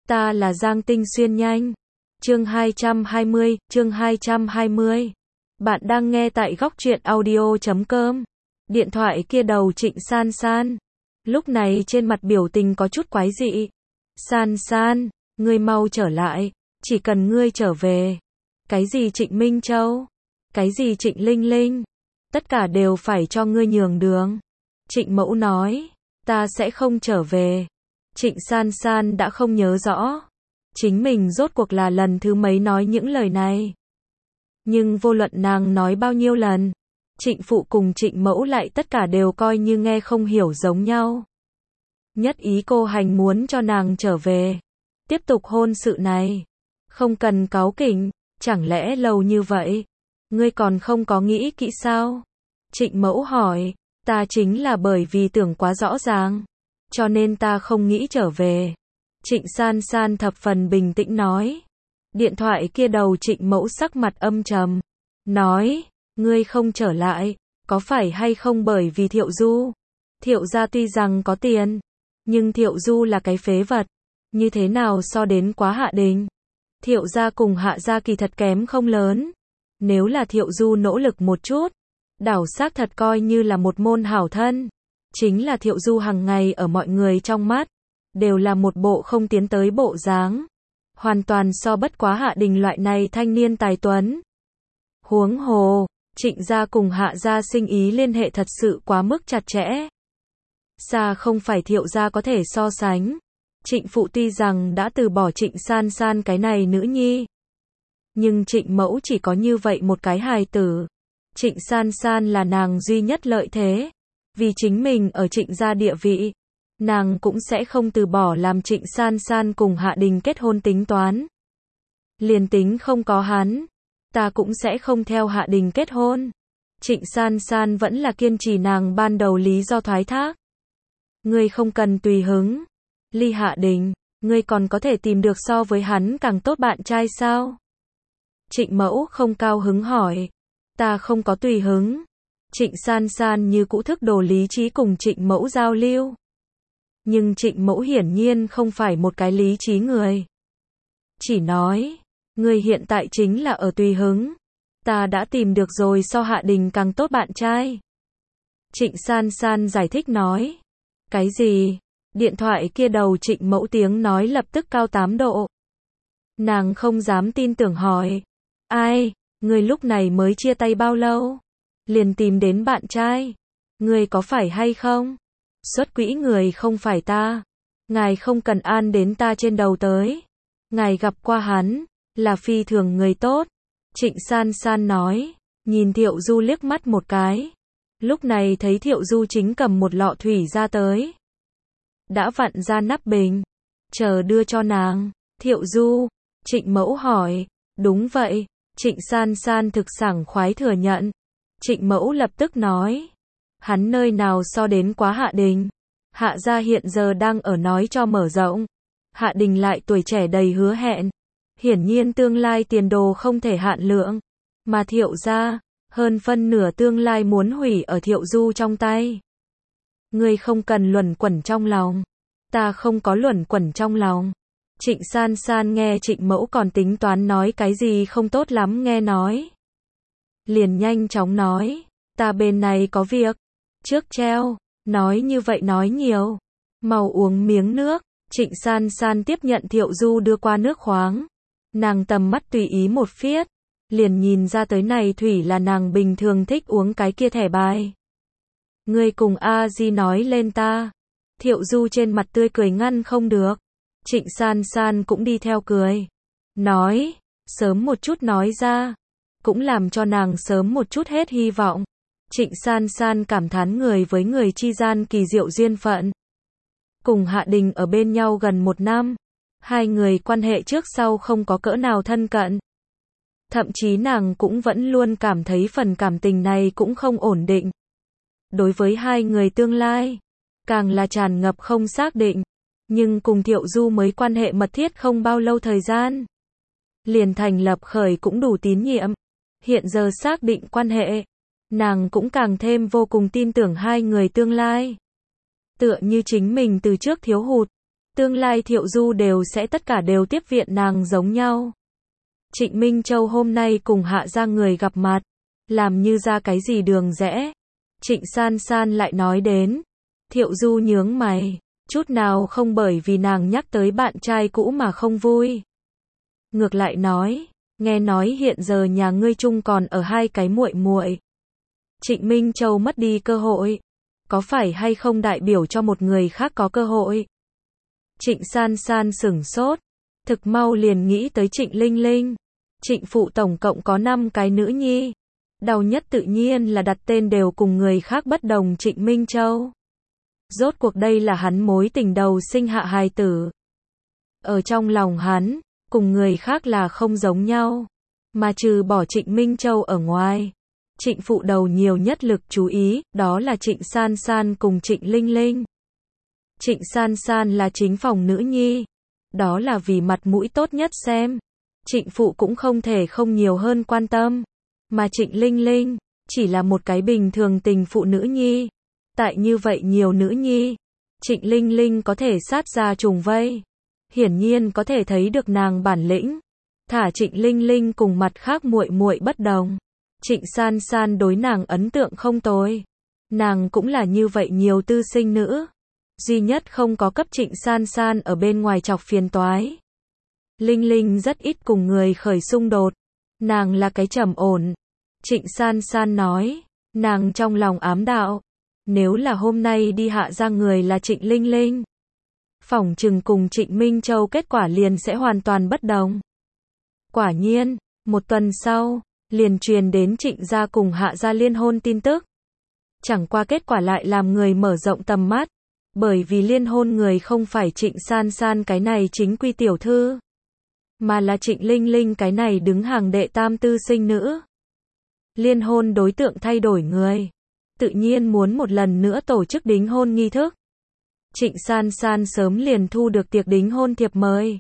Ta là Giang Tinh Xuyên nhanh. Chương 220. Bạn đang nghe tại góc truyện audio.com. Điện thoại kia đầu Trịnh San San. Lúc này trên mặt biểu tình có chút quái dị. San San, ngươi mau trở lại. Chỉ cần ngươi trở về. Cái gì Trịnh Minh Châu? Cái gì Trịnh Linh Linh? Tất cả đều phải cho ngươi nhường đường. Trịnh Mẫu nói. Ta sẽ không trở về. Trịnh San San đã không nhớ rõ. Chính mình rốt cuộc là lần thứ mấy nói những lời này. Nhưng vô luận nàng nói bao nhiêu lần, Trịnh Phụ cùng Trịnh Mẫu lại tất cả đều coi như nghe không hiểu giống nhau. Nhất ý cô hành muốn cho nàng trở về. Tiếp tục hôn sự này. Không cần cáu kỉnh, chẳng lẽ lâu như vậy, ngươi còn không có nghĩ kỹ sao? Trịnh Mẫu hỏi, ta chính là bởi vì tưởng quá rõ ràng, cho nên ta không nghĩ trở về. Trịnh San San thập phần bình tĩnh nói. Điện thoại kia đầu Trịnh Mẫu sắc mặt âm trầm. Nói, ngươi không trở lại, có phải hay không bởi vì Thiệu Du? Thiệu gia tuy rằng có tiền, nhưng Thiệu Du là cái phế vật. Như thế nào so đến Quá Hạ Đình? Thiệu gia cùng Hạ gia kỳ thật kém không lớn. Nếu là Thiệu Du nỗ lực một chút, đảo xác thật coi như là một môn hảo thân. Chính là Thiệu Du hàng ngày ở mọi người trong mắt, đều là một bộ không tiến tới bộ dáng. Hoàn toàn so bất Quá Hạ Đình loại này thanh niên tài tuấn. Huống hồ, Trịnh gia cùng Hạ gia sinh ý liên hệ thật sự quá mức chặt chẽ. Xa không phải Thiệu gia có thể so sánh. Trịnh Phụ tuy rằng đã từ bỏ Trịnh San San cái này nữ nhi, nhưng Trịnh Mẫu chỉ có như vậy một cái hài tử. Trịnh San San là nàng duy nhất lợi thế. Vì chính mình ở Trịnh gia địa vị, nàng cũng sẽ không từ bỏ làm Trịnh San San cùng Hạ Đình kết hôn tính toán. Liền tính không có hắn, ta cũng sẽ không theo Hạ Đình kết hôn. Trịnh San San vẫn là kiên trì nàng ban đầu lý do thoái thác. Ngươi không cần tùy hứng. Ly Hạ Đình, ngươi còn có thể tìm được so với hắn càng tốt bạn trai sao? Trịnh Mẫu không cao hứng hỏi. Ta không có tùy hứng. Trịnh San San như cũ thức đồ lý trí cùng Trịnh Mẫu giao lưu. Nhưng Trịnh Mẫu hiển nhiên không phải một cái lý trí người. Chỉ nói, ngươi hiện tại chính là ở tùy hứng. Ta đã tìm được rồi so Hạ Đình càng tốt bạn trai. Trịnh San San giải thích nói. Cái gì? Điện thoại kia đầu Trịnh Mẫu tiếng nói lập tức cao 8 độ. Nàng không dám tin tưởng hỏi. Ai? Ngươi lúc này mới chia tay bao lâu? Liền tìm đến bạn trai. Ngươi có phải hay không? Xuất quỹ người không phải ta. Ngài không cần an đến ta trên đầu tới. Ngài gặp qua hắn, là phi thường người tốt. Trịnh San San nói, nhìn Thiệu Du liếc mắt một cái. Lúc này thấy Thiệu Du chính cầm một lọ thủy ra tới. Đã vặn ra nắp bình. Chờ đưa cho nàng. Thiệu Du. Trịnh Mẫu hỏi. Đúng vậy. Trịnh San San thực sảng khoái thừa nhận. Trịnh Mẫu lập tức nói. Hắn nơi nào so đến Quá Hạ Đình. Hạ gia hiện giờ đang ở nói cho mở rộng. Hạ Đình lại tuổi trẻ đầy hứa hẹn. Hiển nhiên tương lai tiền đồ không thể hạn lượng. Mà Thiệu gia, hơn phân nửa tương lai muốn hủy ở Thiệu Du trong tay. Ngươi không cần luẩn quẩn trong lòng. Ta không có luẩn quẩn trong lòng. Trịnh San San nghe Trịnh Mẫu còn tính toán nói cái gì không tốt lắm nghe nói. Liền nhanh chóng nói. Ta bên này có việc. Trước treo. Nói như vậy nói nhiều. Mau uống miếng nước. Trịnh San San tiếp nhận Thiệu Du đưa qua nước khoáng. Nàng tầm mắt tùy ý một phiết. Liền nhìn ra tới này thủy là nàng bình thường thích uống cái kia thẻ bài. Ngươi cùng A Di nói lên ta. Thiệu Du trên mặt tươi cười ngăn không được. Trịnh San San cũng đi theo cười. Nói, sớm một chút nói ra. Cũng làm cho nàng sớm một chút hết hy vọng. Trịnh San San cảm thán người với người chi gian kỳ diệu duyên phận. Cùng Hạ Đình ở bên nhau gần 1 năm. Hai người quan hệ trước sau không có cỡ nào thân cận. Thậm chí nàng cũng vẫn luôn cảm thấy phần cảm tình này cũng không ổn định. Đối với hai người tương lai, càng là tràn ngập không xác định. Nhưng cùng Thiệu Du mới quan hệ mật thiết không bao lâu thời gian. Liền thành lập khởi cũng đủ tín nhiệm. Hiện giờ xác định quan hệ, nàng cũng càng thêm vô cùng tin tưởng hai người tương lai. Tựa như chính mình từ trước thiếu hụt. tương lai Thiệu Du đều sẽ tất cả đều tiếp viện nàng giống nhau. Trịnh Minh Châu hôm nay cùng Hạ gia người gặp mặt, làm như ra cái gì đường rẽ. Trịnh San San lại nói đến, Thiệu Du nhướng mày, chút nào không bởi vì nàng nhắc tới bạn trai cũ mà không vui. Ngược lại nói, nghe nói hiện giờ nhà ngươi chung còn ở hai cái muội muội. Trịnh Minh Châu mất đi cơ hội, có phải hay không đại biểu cho một người khác có cơ hội? Trịnh San San sửng sốt, thực mau liền nghĩ tới Trịnh Linh Linh. Trịnh phụ tổng cộng có 5 cái nữ nhi. Đau nhất tự nhiên là đặt tên đều cùng người khác bất đồng Trịnh Minh Châu. Rốt cuộc đây là hắn mối tình đầu sinh hạ hài tử. Ở trong lòng hắn, cùng người khác là không giống nhau. Mà trừ bỏ Trịnh Minh Châu ở ngoài, Trịnh phụ đầu nhiều nhất lực chú ý, đó là Trịnh San San cùng Trịnh Linh Linh. Trịnh San San là chính phòng nữ nhi. Đó là vì mặt mũi tốt nhất xem. Trịnh phụ cũng không thể không nhiều hơn quan tâm. Mà Trịnh Linh Linh, chỉ là một cái bình thường tình phụ nữ nhi. Tại như vậy nhiều nữ nhi, Trịnh Linh Linh có thể sát ra trùng vây. Hiển nhiên có thể thấy được nàng bản lĩnh. Thả Trịnh Linh Linh cùng mặt khác muội muội bất đồng. Trịnh San San đối nàng ấn tượng không tồi. Nàng cũng là như vậy nhiều tư sinh nữ. Duy nhất không có cấp Trịnh San San ở bên ngoài chọc phiền toái. Linh Linh rất ít cùng người khởi xung đột. Nàng là cái trầm ổn. Trịnh San San nói, nàng trong lòng ám đạo. Nếu là hôm nay đi hạ ra người là Trịnh Linh Linh, phỏng chừng cùng Trịnh Minh Châu kết quả liền sẽ hoàn toàn bất đồng. Quả nhiên, một tuần sau, liền truyền đến Trịnh gia cùng Hạ gia liên hôn tin tức. Chẳng qua kết quả lại làm người mở rộng tầm mắt, bởi vì liên hôn người không phải Trịnh San San cái này chính quy tiểu thư, mà là Trịnh Linh Linh cái này đứng hàng đệ tam tư sinh nữ. Liên hôn đối tượng thay đổi người, tự nhiên muốn một lần nữa tổ chức đính hôn nghi thức. Trịnh San San sớm liền thu được tiệc đính hôn thiệp mời.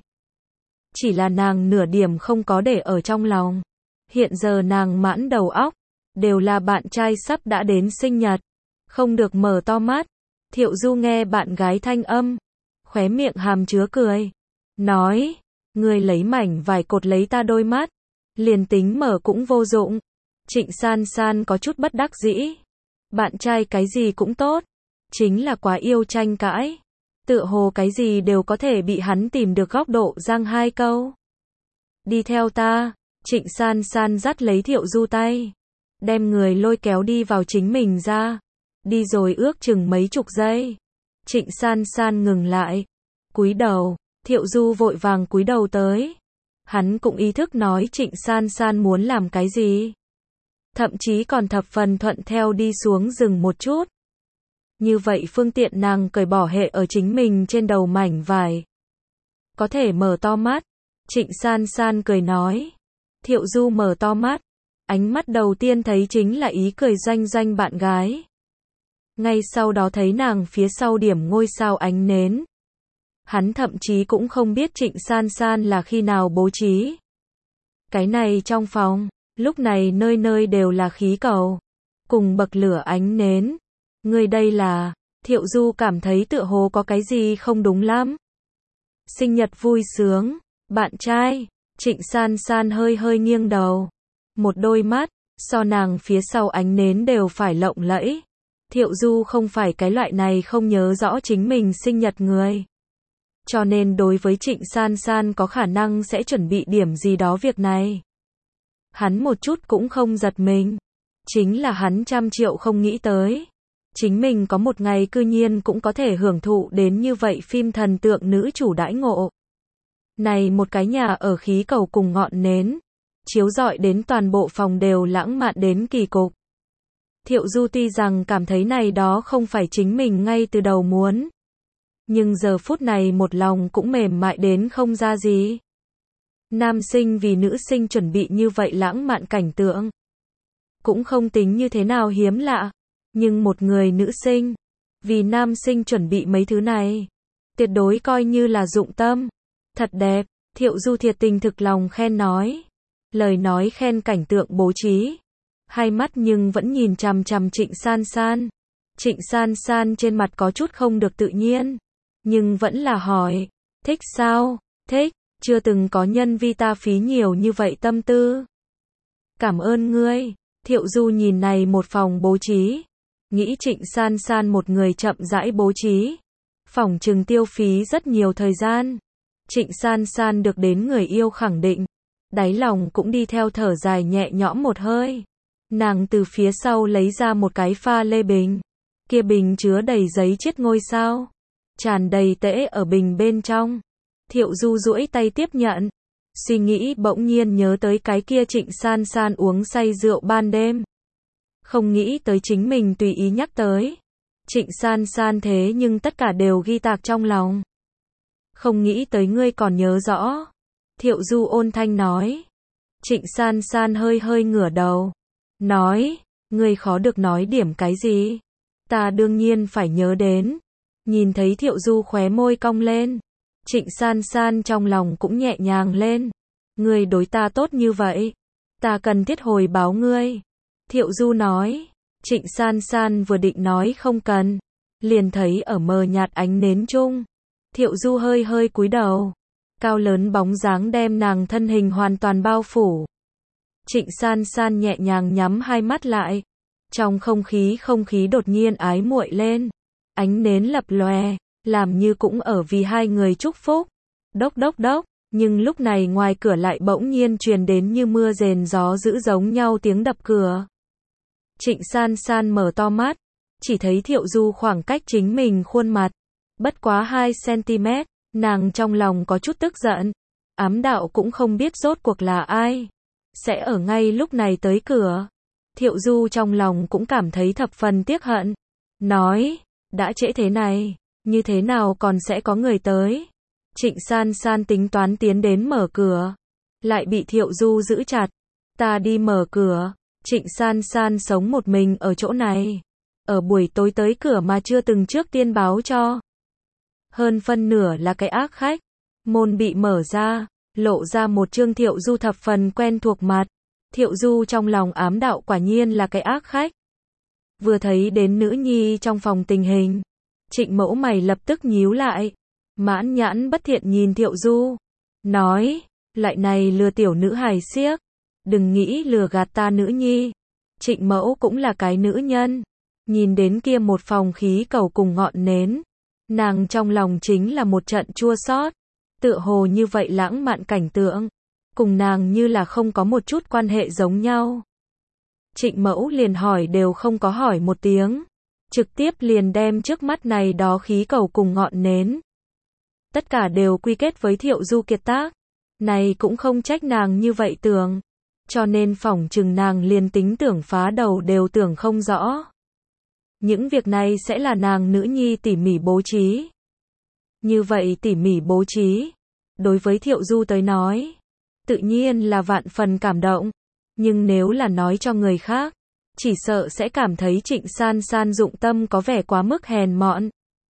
Chỉ là nàng nửa điểm không có để ở trong lòng. Hiện giờ nàng mãn đầu óc, đều là bạn trai sắp đã đến sinh nhật. Không được mở to mắt. Thiệu Du nghe bạn gái thanh âm, khóe miệng hàm chứa cười. Nói, ngươi lấy mảnh vải cột lấy ta đôi mắt, liền tính mở cũng vô dụng. Trịnh San San có chút bất đắc dĩ. Bạn trai cái gì cũng tốt, chính là quá yêu tranh cãi. Tựa hồ cái gì đều có thể bị hắn tìm được góc độ giang hai câu. Đi theo ta, Trịnh San San dắt lấy Thiệu Du tay, đem người lôi kéo đi vào chính mình ra. Đi rồi ước chừng mấy chục giây. Trịnh San San ngừng lại, cúi đầu, Thiệu Du vội vàng cúi đầu tới. Hắn cũng ý thức nói Trịnh San San muốn làm cái gì. Thậm chí còn thập phần thuận theo đi xuống rừng một chút. Như vậy phương tiện nàng cởi bỏ hệ ở chính mình trên đầu mảnh vải. Có thể mở to mắt. Trịnh San San cười nói. Thiệu Du mở to mắt. Ánh mắt đầu tiên thấy chính là ý cười doanh doanh bạn gái. Ngay sau đó thấy nàng phía sau điểm ngôi sao ánh nến. Hắn thậm chí cũng không biết Trịnh San San là khi nào bố trí. Cái này trong phòng, lúc này nơi nơi đều là khí cầu, cùng bậc lửa ánh nến. Người đây là, Thiệu Du cảm thấy tựa hồ có cái gì không đúng lắm. Sinh nhật vui sướng, bạn trai, Trịnh San San hơi hơi nghiêng đầu. Một đôi mắt, so nàng phía sau ánh nến đều phải lộng lẫy. Thiệu Du không phải cái loại này không nhớ rõ chính mình sinh nhật người. Cho nên đối với Trịnh San San có khả năng sẽ chuẩn bị điểm gì đó việc này. Hắn một chút cũng không giật mình. Chính là hắn trăm triệu không nghĩ tới. Chính mình có một ngày cư nhiên cũng có thể hưởng thụ đến như vậy phim thần tượng nữ chủ đãi ngộ. Này một cái nhà ở khí cầu cùng ngọn nến, chiếu rọi đến toàn bộ phòng đều lãng mạn đến kỳ cục. Thiệu Du tuy rằng cảm thấy này đó không phải chính mình ngay từ đầu muốn. Nhưng giờ phút này một lòng cũng mềm mại đến không ra gì. Nam sinh vì nữ sinh chuẩn bị như vậy lãng mạn cảnh tượng. Cũng không tính như thế nào hiếm lạ. Nhưng một người nữ sinh, vì nam sinh chuẩn bị mấy thứ này, tuyệt đối coi như là dụng tâm. Thật đẹp, Thiệu Du thiệt tình thực lòng khen nói. Lời nói khen cảnh tượng bố trí. Hai mắt nhưng vẫn nhìn chằm chằm Trịnh San San. Trịnh San San trên mặt có chút không được tự nhiên. nhưng vẫn là hỏi, thích sao? Thích, chưa từng có nhân vi ta phí nhiều như vậy tâm tư. Cảm ơn ngươi. Thiệu Du nhìn này một phòng bố trí, nghĩ Trịnh San San một người chậm rãi bố trí, phỏng chừng tiêu phí rất nhiều thời gian. Trịnh San San được đến người yêu khẳng định, đáy lòng cũng đi theo thở dài nhẹ nhõm một hơi. Nàng từ phía sau lấy ra một cái pha lê bình, kia bình chứa đầy giấy chiết ngôi sao, tràn đầy tễ ở bình bên trong. Thiệu Du duỗi tay tiếp nhận, suy nghĩ bỗng nhiên nhớ tới cái kia Trịnh San San uống say rượu ban đêm. Không nghĩ tới chính mình tùy ý nhắc tới. Trịnh San San thế nhưng tất cả đều ghi tạc trong lòng. Không nghĩ tới ngươi còn nhớ rõ. Thiệu Du ôn thanh nói. Trịnh San San hơi hơi ngửa đầu. Nói, ngươi khó được nói điểm cái gì. Ta đương nhiên phải nhớ đến. Nhìn thấy Thiệu Du khóe môi cong lên. Trịnh San San trong lòng cũng nhẹ nhàng lên. Ngươi đối ta tốt như vậy. Ta cần thiết hồi báo ngươi. Thiệu Du nói. Trịnh San San vừa định nói không cần. Liền thấy ở mờ nhạt ánh nến chung. Thiệu Du hơi hơi cúi đầu. Cao lớn bóng dáng đem nàng thân hình hoàn toàn bao phủ. Trịnh San San nhẹ nhàng nhắm hai mắt lại. Trong không khí đột nhiên ái muội lên. Ánh nến lập lòe, làm như cũng ở vì hai người chúc phúc. Đốc đốc đốc, nhưng lúc này ngoài cửa lại bỗng nhiên truyền đến như mưa rền gió dữ giống nhau tiếng đập cửa. Trịnh San San mở to mắt, chỉ thấy Thiệu Du khoảng cách chính mình khuôn mặt, bất quá 2 cm, nàng trong lòng có chút tức giận, ám đạo cũng không biết rốt cuộc là ai, sẽ ở ngay lúc này tới cửa. Thiệu Du trong lòng cũng cảm thấy thập phần tiếc hận, nói, đã trễ thế này, như thế nào còn sẽ có người tới. Trịnh San San tính toán tiến đến mở cửa, lại bị Thiệu Du giữ chặt, ta đi mở cửa. Trịnh San San sống một mình ở chỗ này, ở buổi tối tới cửa mà chưa từng trước tiên báo cho. Hơn phân nửa là cái ác khách. Môn bị mở ra, lộ ra một trương Thiệu Du thập phần quen thuộc mặt. Thiệu Du trong lòng ám đạo quả nhiên là cái ác khách. Vừa thấy đến nữ nhi trong phòng tình hình, Trịnh Mẫu mày lập tức nhíu lại, mãn nhãn bất thiện nhìn Thiệu Du, nói, lại này lừa tiểu nữ hài xiếc, đừng nghĩ lừa gạt ta nữ nhi. Trịnh Mẫu cũng là cái nữ nhân, nhìn đến kia một phòng khí cầu cùng ngọn nến, nàng trong lòng chính là một trận chua xót, tựa hồ như vậy lãng mạn cảnh tượng, cùng nàng như là không có một chút quan hệ giống nhau. Trịnh Mẫu liền hỏi đều không có hỏi một tiếng, trực tiếp liền đem trước mắt này đó khí cầu cùng ngọn nến. Tất cả đều quy kết với Thiệu Du kiệt tác, này cũng không trách nàng như vậy tưởng, cho nên phỏng chừng nàng liền tính tưởng phá đầu đều tưởng không rõ. Những việc này sẽ là nàng nữ nhi tỉ mỉ bố trí. Như vậy tỉ mỉ bố trí, đối với Thiệu Du tới nói, tự nhiên là vạn phần cảm động, nhưng nếu là nói cho người khác, chỉ sợ sẽ cảm thấy Trịnh San San dụng tâm có vẻ quá mức hèn mọn.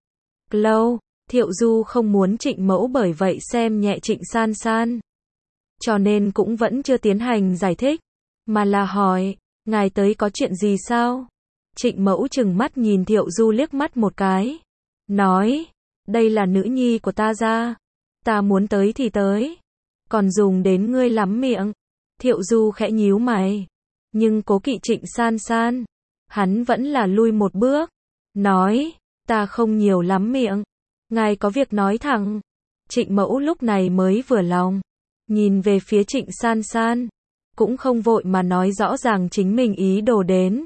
Lâu, Thiệu Du không muốn Trịnh Mẫu bởi vậy xem nhẹ Trịnh San San, cho nên cũng vẫn chưa tiến hành giải thích, mà là hỏi, ngài tới có chuyện gì sao? Trịnh Mẫu trừng mắt nhìn Thiệu Du liếc mắt một cái, nói, đây là nữ nhi của ta ra, ta muốn tới thì tới, còn dùng đến ngươi lắm miệng. Thiệu Du khẽ nhíu mày, nhưng cố kỵ Trịnh San San, hắn vẫn là lui một bước, nói, ta không nhiều lắm miệng, ngài có việc nói thẳng. Trịnh Mẫu lúc này mới vừa lòng, nhìn về phía Trịnh San San, cũng không vội mà nói rõ ràng chính mình ý đồ đến,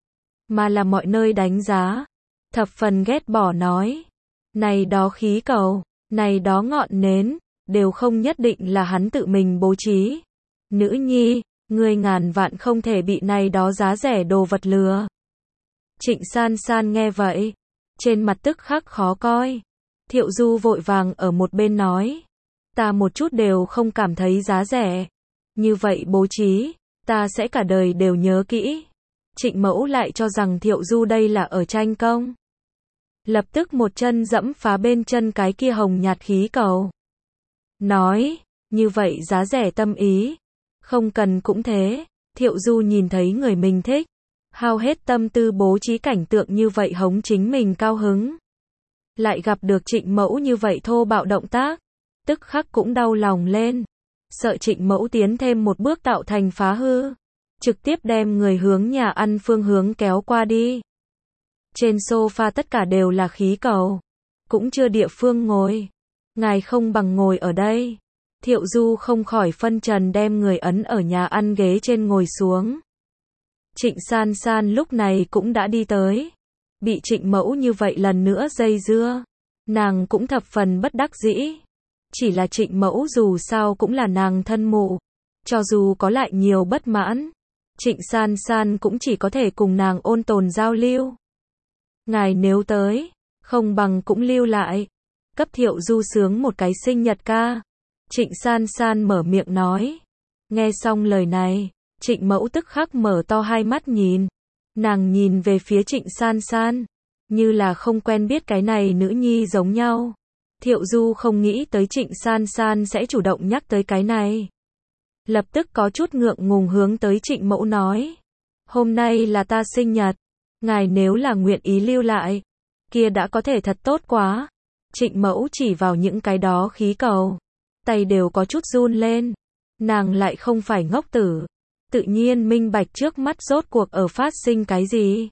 mà là mọi nơi đánh giá, thập phần ghét bỏ nói, này đó khí cầu, này đó ngọn nến, đều không nhất định là hắn tự mình bố trí. Nữ nhi, ngươi ngàn vạn không thể bị này đó giá rẻ đồ vật lừa. Trịnh San San nghe vậy, trên mặt tức khắc khó coi. Thiệu Du vội vàng ở một bên nói, ta một chút đều không cảm thấy giá rẻ. Như vậy bố trí, ta sẽ cả đời đều nhớ kỹ. Trịnh Mẫu lại cho rằng Thiệu Du đây là ở tranh công. Lập tức một chân dẫm phá bên chân cái kia hồng nhạt khí cầu. Nói, như vậy giá rẻ tâm ý. Không cần cũng thế. Thiệu Du nhìn thấy người mình thích, hao hết tâm tư bố trí cảnh tượng như vậy hống chính mình cao hứng. lại gặp được Trịnh Mẫu như vậy thô bạo động tác, tức khắc cũng đau lòng lên, sợ Trịnh Mẫu tiến thêm một bước tạo thành phá hư, trực tiếp đem người hướng nhà ăn phương hướng kéo qua đi. Trên sofa tất cả đều là khí cầu, cũng chưa địa phương ngồi. Ngài không bằng ngồi ở đây. Thiệu Du không khỏi phân trần đem người ấn ở nhà ăn ghế trên ngồi xuống. Trịnh San San lúc này cũng đã đi tới. Bị Trịnh Mẫu như vậy lần nữa dây dưa, nàng cũng thập phần bất đắc dĩ. Chỉ là Trịnh Mẫu dù sao cũng là nàng thân mụ, cho dù có lại nhiều bất mãn, Trịnh San San cũng chỉ có thể cùng nàng ôn tồn giao lưu. Ngài nếu tới, không bằng cũng lưu lại, cấp Thiệu Du sướng một cái sinh nhật ca. Trịnh San San mở miệng nói. Nghe xong lời này, Trịnh Mẫu tức khắc mở to hai mắt nhìn. Nàng nhìn về phía Trịnh San San, như là không quen biết cái này nữ nhi giống nhau. Thiệu Du không nghĩ tới Trịnh San San sẽ chủ động nhắc tới cái này. Lập tức có chút ngượng ngùng hướng tới Trịnh Mẫu nói. Hôm nay là ta sinh nhật, ngài nếu là nguyện ý lưu lại, kia đã có thể thật tốt quá. Trịnh Mẫu chỉ vào những cái đó khí cầu, tay đều có chút run lên. Nàng lại không phải ngốc tử, tự nhiên minh bạch trước mắt rốt cuộc ở phát sinh cái gì.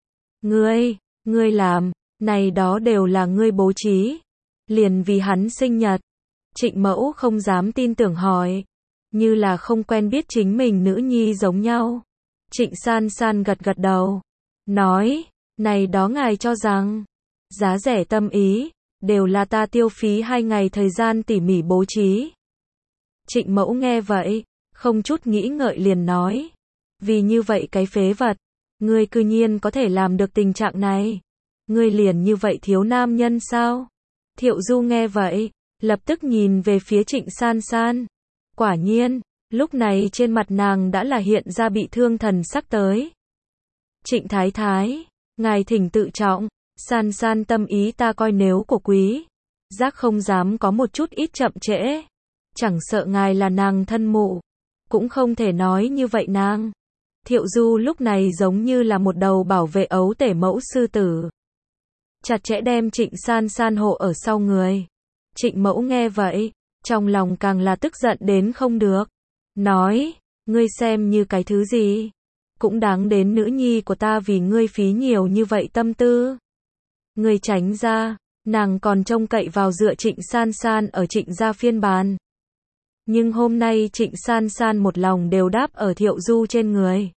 Ngươi làm, này đó đều là ngươi bố trí, liền vì hắn sinh nhật. Trịnh Mẫu không dám tin tưởng hỏi, như là không quen biết chính mình nữ nhi giống nhau. Trịnh San San gật gật đầu, nói, này đó ngài cho rằng, giá rẻ tâm ý, đều là ta tiêu phí 2 ngày thời gian tỉ mỉ bố trí. Trịnh Mẫu nghe vậy, không chút nghĩ ngợi liền nói, vì như vậy cái phế vật, ngươi cư nhiên có thể làm được tình trạng này, ngươi liền như vậy thiếu nam nhân sao? Thiệu Du nghe vậy, lập tức nhìn về phía Trịnh San San. Quả nhiên, lúc này trên mặt nàng đã là hiện ra bị thương thần sắc tới. Trịnh Thái Thái, ngài thỉnh tự trọng, San San tâm ý ta coi nếu của quý, giác không dám có một chút ít chậm trễ. Chẳng sợ ngài là nàng thân mụ, cũng không thể nói như vậy nàng. Thiệu Du lúc này giống như là một đầu bảo vệ ấu tể mẫu sư tử, chặt chẽ đem Trịnh San San hộ ở sau người. Trịnh Mẫu nghe vậy, trong lòng càng là tức giận đến không được. Nói, ngươi xem như cái thứ gì? Cũng đáng đến nữ nhi của ta vì ngươi phí nhiều như vậy tâm tư. Ngươi tránh ra, nàng còn trông cậy vào dựa Trịnh San San ở Trịnh gia phiên bản. Nhưng hôm nay Trịnh San San một lòng đều đáp ở Thiệu Du trên người.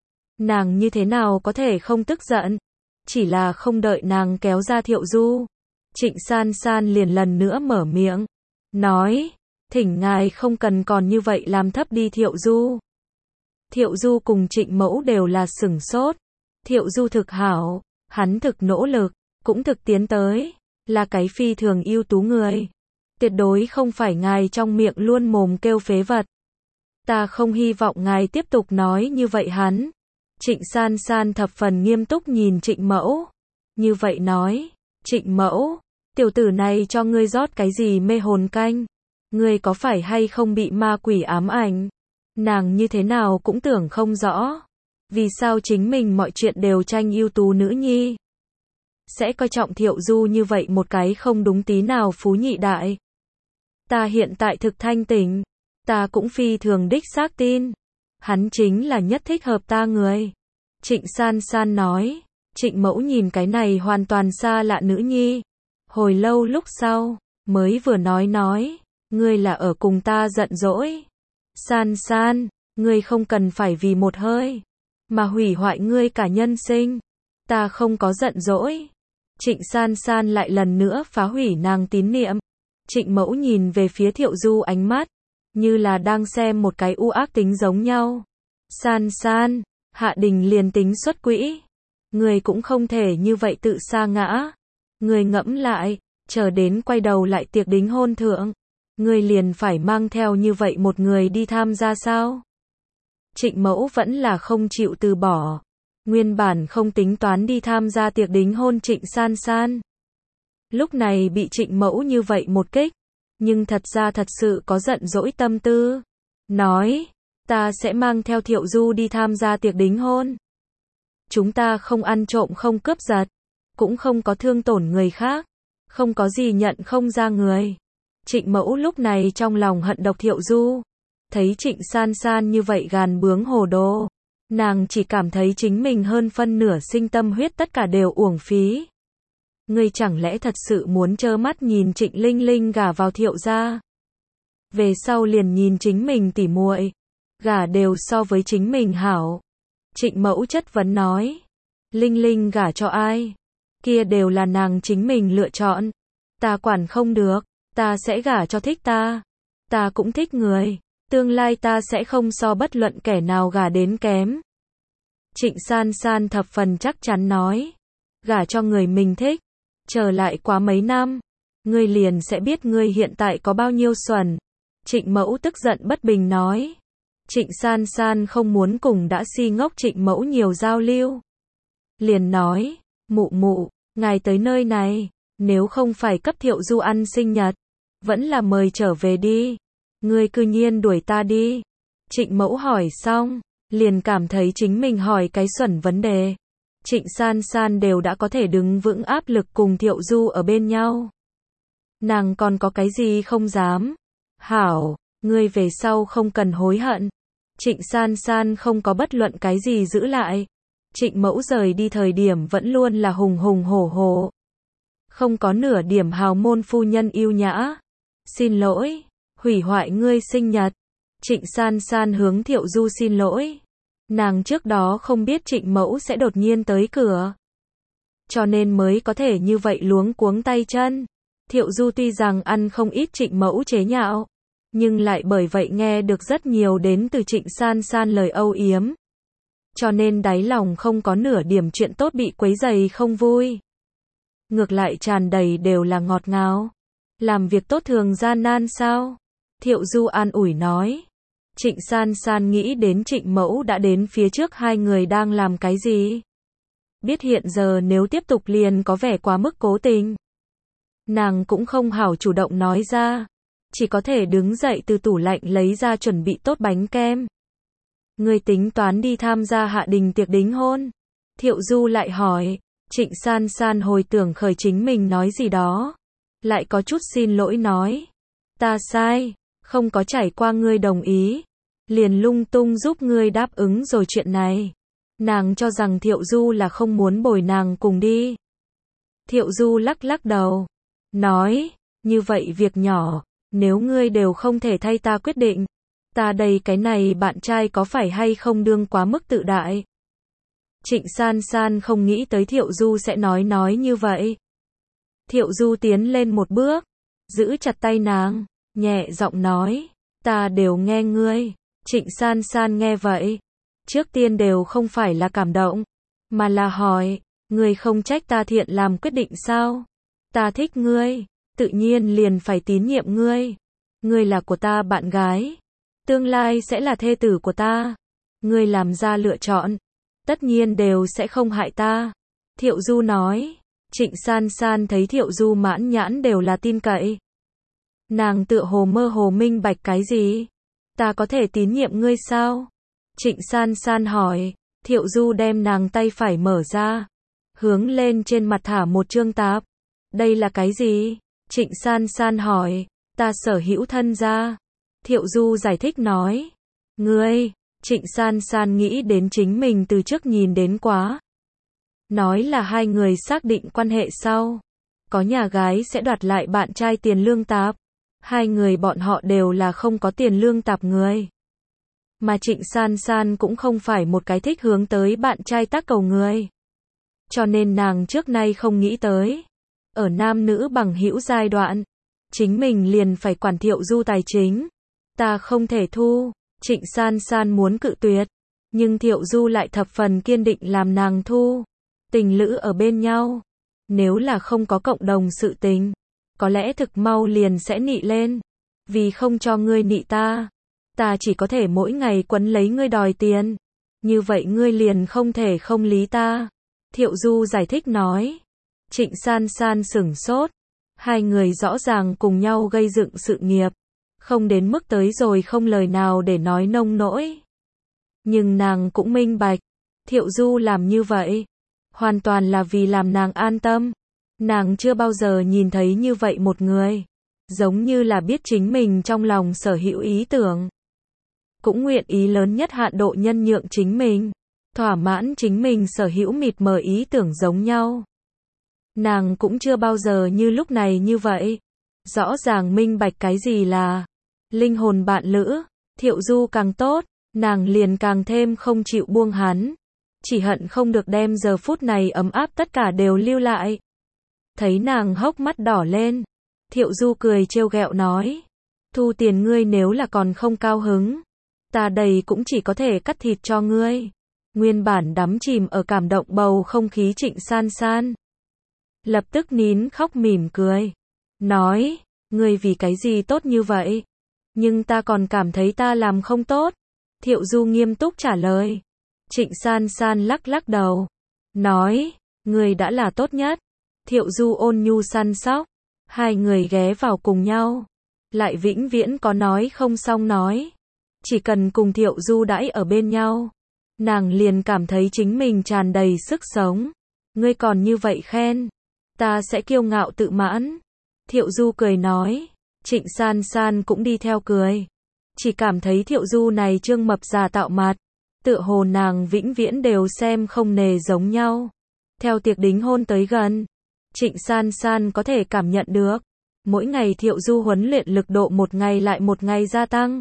Nàng như thế nào có thể không tức giận? Chỉ là không đợi nàng kéo ra Thiệu Du, Trịnh San San liền lần nữa mở miệng, nói, thỉnh ngài không cần còn như vậy làm thấp đi Thiệu Du. Thiệu Du cùng Trịnh Mẫu đều là sửng sốt. Thiệu Du thực hảo, hắn thực nỗ lực, cũng thực tiến tới, là cái phi thường ưu tú người. Tuyệt đối không phải ngài trong miệng luôn mồm kêu phế vật. Ta không hy vọng ngài tiếp tục nói như vậy hắn. Trịnh San San thập phần nghiêm túc nhìn Trịnh Mẫu. Như vậy nói, Trịnh Mẫu, tiểu tử này cho ngươi rót cái gì mê hồn canh? Ngươi có phải hay không bị ma quỷ ám ảnh? Nàng như thế nào cũng tưởng không rõ. Vì sao chính mình mọi chuyện đều tranh ưu tú nữ nhi? Sẽ coi trọng Thiệu Du như vậy một cái không đúng tí nào phú nhị đại. Ta hiện tại thực thanh tỉnh, ta cũng phi thường đích xác tin. Hắn chính là nhất thích hợp ta người. Trịnh San San nói. Trịnh Mẫu nhìn cái này hoàn toàn xa lạ nữ nhi. Hồi lâu lúc sau, mới vừa nói, ngươi là ở cùng ta giận dỗi. San San, ngươi không cần phải vì một hơi, mà hủy hoại ngươi cả nhân sinh. Ta không có giận dỗi. Trịnh San San lại lần nữa phá hủy nàng tín niệm. Trịnh Mẫu nhìn về phía Thiệu Du ánh mắt, như là đang xem một cái u ác tính giống nhau. San San, Hạ Đình liền tính xuất quỹ. Người cũng không thể như vậy tự sa ngã. Người ngẫm lại, chờ đến quay đầu lại tiệc đính hôn thượng. Người liền phải mang theo như vậy một người đi tham gia sao? Trịnh Mẫu vẫn là không chịu từ bỏ. Nguyên bản không tính toán đi tham gia tiệc đính hôn Trịnh San San. Lúc này bị Trịnh Mẫu như vậy một kích, nhưng thật ra thật sự có giận dỗi tâm tư. Nói, ta sẽ mang theo Thiệu Du đi tham gia tiệc đính hôn. Chúng ta không ăn trộm không cướp giật, cũng không có thương tổn người khác. Không có gì nhận không ra người. Trịnh Mẫu lúc này trong lòng hận độc Thiệu Du. Thấy Trịnh San San như vậy gàn bướng hồ đồ. Nàng chỉ cảm thấy chính mình hơn phân nửa sinh tâm huyết tất cả đều uổng phí. Ngươi chẳng lẽ thật sự muốn trơ mắt nhìn Trịnh Linh Linh gả vào Thiệu gia? Về sau liền nhìn chính mình tỉ muội, gả đều so với chính mình hảo. Trịnh Mẫu chất vấn nói. Linh Linh gả cho ai? Kia đều là nàng chính mình lựa chọn. Ta quản không được, ta sẽ gả cho thích ta. Ta cũng thích người. Tương lai ta sẽ không so bất luận kẻ nào gả đến kém. Trịnh San San thập phần chắc chắn nói. Gả cho người mình thích. Chờ lại quá mấy năm. Ngươi liền sẽ biết ngươi hiện tại có bao nhiêu xuẩn. Trịnh Mẫu tức giận bất bình nói. Trịnh San San không muốn cùng đã si ngốc Trịnh Mẫu nhiều giao lưu. Liền nói. Mụ mụ, ngài tới nơi này. Nếu không phải cấp Thiệu Du ăn sinh nhật. Vẫn là mời trở về đi. Ngươi cư nhiên đuổi ta đi. Trịnh Mẫu hỏi xong. Liền cảm thấy chính mình hỏi cái xuẩn vấn đề. Trịnh San San đều đã có thể đứng vững áp lực cùng Thiệu Du ở bên nhau. Nàng còn có cái gì không dám. Hảo, ngươi về sau không cần hối hận. Trịnh San San không có bất luận cái gì giữ lại. Trịnh Mẫu rời đi thời điểm vẫn luôn là hùng hùng hổ hổ. Không có nửa điểm hào môn phu nhân yêu nhã. Xin lỗi, hủy hoại ngươi sinh nhật. Trịnh San San hướng Thiệu Du xin lỗi. Nàng trước đó không biết Trịnh Mẫu sẽ đột nhiên tới cửa. Cho nên mới có thể như vậy luống cuống tay chân. Thiệu Du tuy rằng ăn không ít Trịnh Mẫu chế nhạo. Nhưng lại bởi vậy nghe được rất nhiều đến từ Trịnh San San lời âu yếm. Cho nên đáy lòng không có nửa điểm chuyện tốt bị quấy rầy không vui. Ngược lại tràn đầy đều là ngọt ngào. Làm việc tốt thường gian nan sao? Thiệu Du an ủi nói. Trịnh San San nghĩ đến Trịnh Mẫu đã đến phía trước hai người đang làm cái gì. Biết hiện giờ nếu tiếp tục liền có vẻ quá mức cố tình. Nàng cũng không hảo chủ động nói ra. Chỉ có thể đứng dậy từ tủ lạnh lấy ra chuẩn bị tốt bánh kem. Ngươi tính toán đi tham gia Hạ Đình tiệc đính hôn. Thiệu Du lại hỏi. Trịnh San San hồi tưởng khởi chính mình nói gì đó. Lại có chút xin lỗi nói. Ta sai, không có trải qua ngươi đồng ý. Liền lung tung giúp ngươi đáp ứng rồi chuyện này. Nàng cho rằng Thiệu Du là không muốn bồi nàng cùng đi. Thiệu Du lắc lắc đầu. Nói, như vậy việc nhỏ, nếu ngươi đều không thể thay ta quyết định. Ta đây cái này bạn trai có phải hay không đương quá mức tự đại. Trịnh San San không nghĩ tới Thiệu Du sẽ nói như vậy. Thiệu Du tiến lên một bước, giữ chặt tay nàng, nhẹ giọng nói, ta đều nghe ngươi. Trịnh San San nghe vậy, trước tiên đều không phải là cảm động, mà là hỏi, ngươi không trách ta thiện làm quyết định sao? Ta thích ngươi, tự nhiên liền phải tín nhiệm ngươi. Ngươi là của ta bạn gái, tương lai sẽ là thê tử của ta. Ngươi làm ra lựa chọn, tất nhiên đều sẽ không hại ta. Thiệu Du nói. Trịnh San San thấy Thiệu Du mãn nhãn đều là tin cậy. Nàng tựa hồ mơ hồ minh bạch cái gì? Ta có thể tín nhiệm ngươi sao? Trịnh San San hỏi. Thiệu Du đem nàng tay phải mở ra, hướng lên trên mặt thả một chương tạp. Đây là cái gì? Trịnh San San hỏi. Ta sở hữu thân gia. Thiệu Du giải thích nói. Ngươi, Trịnh San San nghĩ đến chính mình từ trước nhìn đến quá. Nói là hai người xác định quan hệ sau. Có nhà gái sẽ đoạt lại bạn trai tiền lương tạp. Hai người bọn họ đều là không có tiền lương tạp người. Mà Trịnh San San cũng không phải một cái thích hướng tới bạn trai tác cầu người. Cho nên nàng trước nay không nghĩ tới. Ở nam nữ bằng hữu giai đoạn, chính mình liền phải quản Thiệu Du tài chính. Ta không thể thu. Trịnh San San muốn cự tuyệt. Nhưng Thiệu Du lại thập phần kiên định làm nàng thu. Tình lữ ở bên nhau. Nếu là không có cộng đồng sự tình, có lẽ thực mau liền sẽ nị lên. Vì không cho ngươi nị ta, ta chỉ có thể mỗi ngày quấn lấy ngươi đòi tiền. Như vậy ngươi liền không thể không lý ta. Thiệu Du giải thích nói. Trịnh San San sửng sốt. Hai người rõ ràng cùng nhau gây dựng sự nghiệp. Không đến mức tới rồi không lời nào để nói nông nỗi. Nhưng nàng cũng minh bạch. Thiệu Du làm như vậy hoàn toàn là vì làm nàng an tâm. Nàng chưa bao giờ nhìn thấy như vậy một người. Giống như là biết chính mình trong lòng sở hữu ý tưởng. Cũng nguyện ý lớn nhất hạn độ nhân nhượng chính mình. Thỏa mãn chính mình sở hữu mịt mờ ý tưởng giống nhau. Nàng cũng chưa bao giờ như lúc này như vậy. Rõ ràng minh bạch cái gì là linh hồn bạn lữ. Thiệu Du càng tốt, nàng liền càng thêm không chịu buông hắn. Chỉ hận không được đem giờ phút này ấm áp tất cả đều lưu lại. Thấy nàng hốc mắt đỏ lên, Thiệu Du cười trêu ghẹo nói. Thu tiền ngươi nếu là còn không cao hứng. Ta đây cũng chỉ có thể cắt thịt cho ngươi. Nguyên bản đắm chìm ở cảm động bầu không khí Trịnh San San. Lập tức nín khóc mỉm cười. Nói, ngươi vì cái gì tốt như vậy? Nhưng ta còn cảm thấy ta làm không tốt. Thiệu Du nghiêm túc trả lời. Trịnh San San lắc lắc đầu. Nói, ngươi đã là tốt nhất. Thiệu Du ôn nhu săn sóc. Hai người ghé vào cùng nhau. Lại vĩnh viễn có nói không xong nói. Chỉ cần cùng Thiệu Du đãi ở bên nhau. Nàng liền cảm thấy chính mình tràn đầy sức sống. Ngươi còn như vậy khen. Ta sẽ kiêu ngạo tự mãn. Thiệu Du cười nói. Trịnh San San cũng đi theo cười. Chỉ cảm thấy Thiệu Du này trương mập già tạo mặt. Tựa hồ nàng vĩnh viễn đều xem không nề giống nhau. Theo tiệc đính hôn tới gần. Trịnh San San có thể cảm nhận được. Mỗi ngày Thiệu Du huấn luyện lực độ một ngày lại một ngày gia tăng.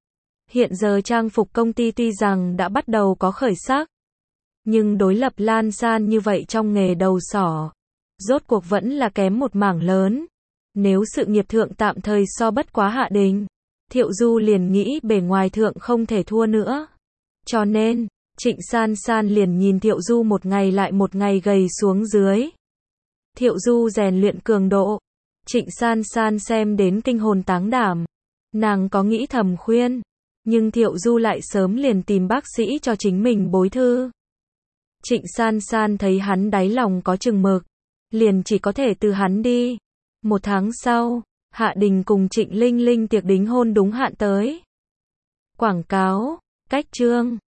Hiện giờ trang phục công ty tuy rằng đã bắt đầu có khởi sắc. Nhưng đối lập Lan San như vậy trong nghề đầu sỏ. Rốt cuộc vẫn là kém một mảng lớn. Nếu sự nghiệp thượng tạm thời so bất quá Hạ Đình. Thiệu Du liền nghĩ bề ngoài thượng không thể thua nữa. Cho nên, Trịnh San San liền nhìn Thiệu Du một ngày lại một ngày gầy xuống dưới. Thiệu Du rèn luyện cường độ. Trịnh San San xem đến kinh hồn táng đảm. Nàng có nghĩ thầm khuyên. Nhưng Thiệu Du lại sớm liền tìm bác sĩ cho chính mình bối thư. Trịnh San San thấy hắn đáy lòng có chừng mực. Liền chỉ có thể từ hắn đi. Một tháng sau, Hạ Đình cùng Trịnh Linh Linh tiệc đính hôn đúng hạn tới. Quảng cáo, cách chương.